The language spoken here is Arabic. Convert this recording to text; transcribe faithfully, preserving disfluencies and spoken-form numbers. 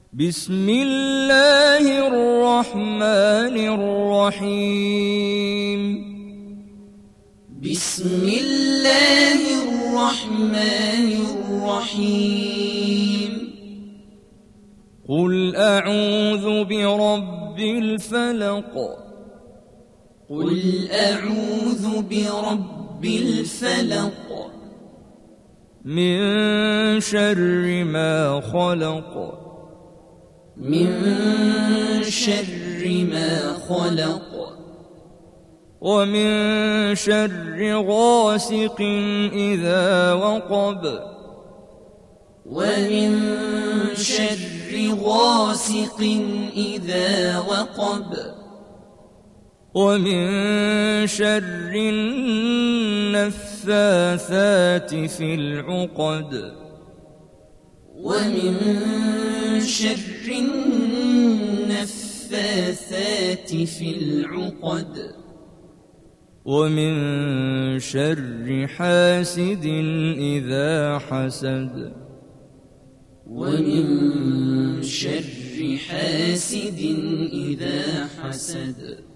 بسم الله الرحمن الرحيم بسم الله الرحمن الرحيم قل أعوذ برب الفلق قل أعوذ برب الفلق من شر ما خلق من شر ما خلق ومن شر غاسق إذا وقب ومن شر غاسق إذا وقب ومن شر النفاثات في العقد ومن شر النفاثات في العقد ومن شر حاسد إذا حسد ومن شر حاسد إذا حسد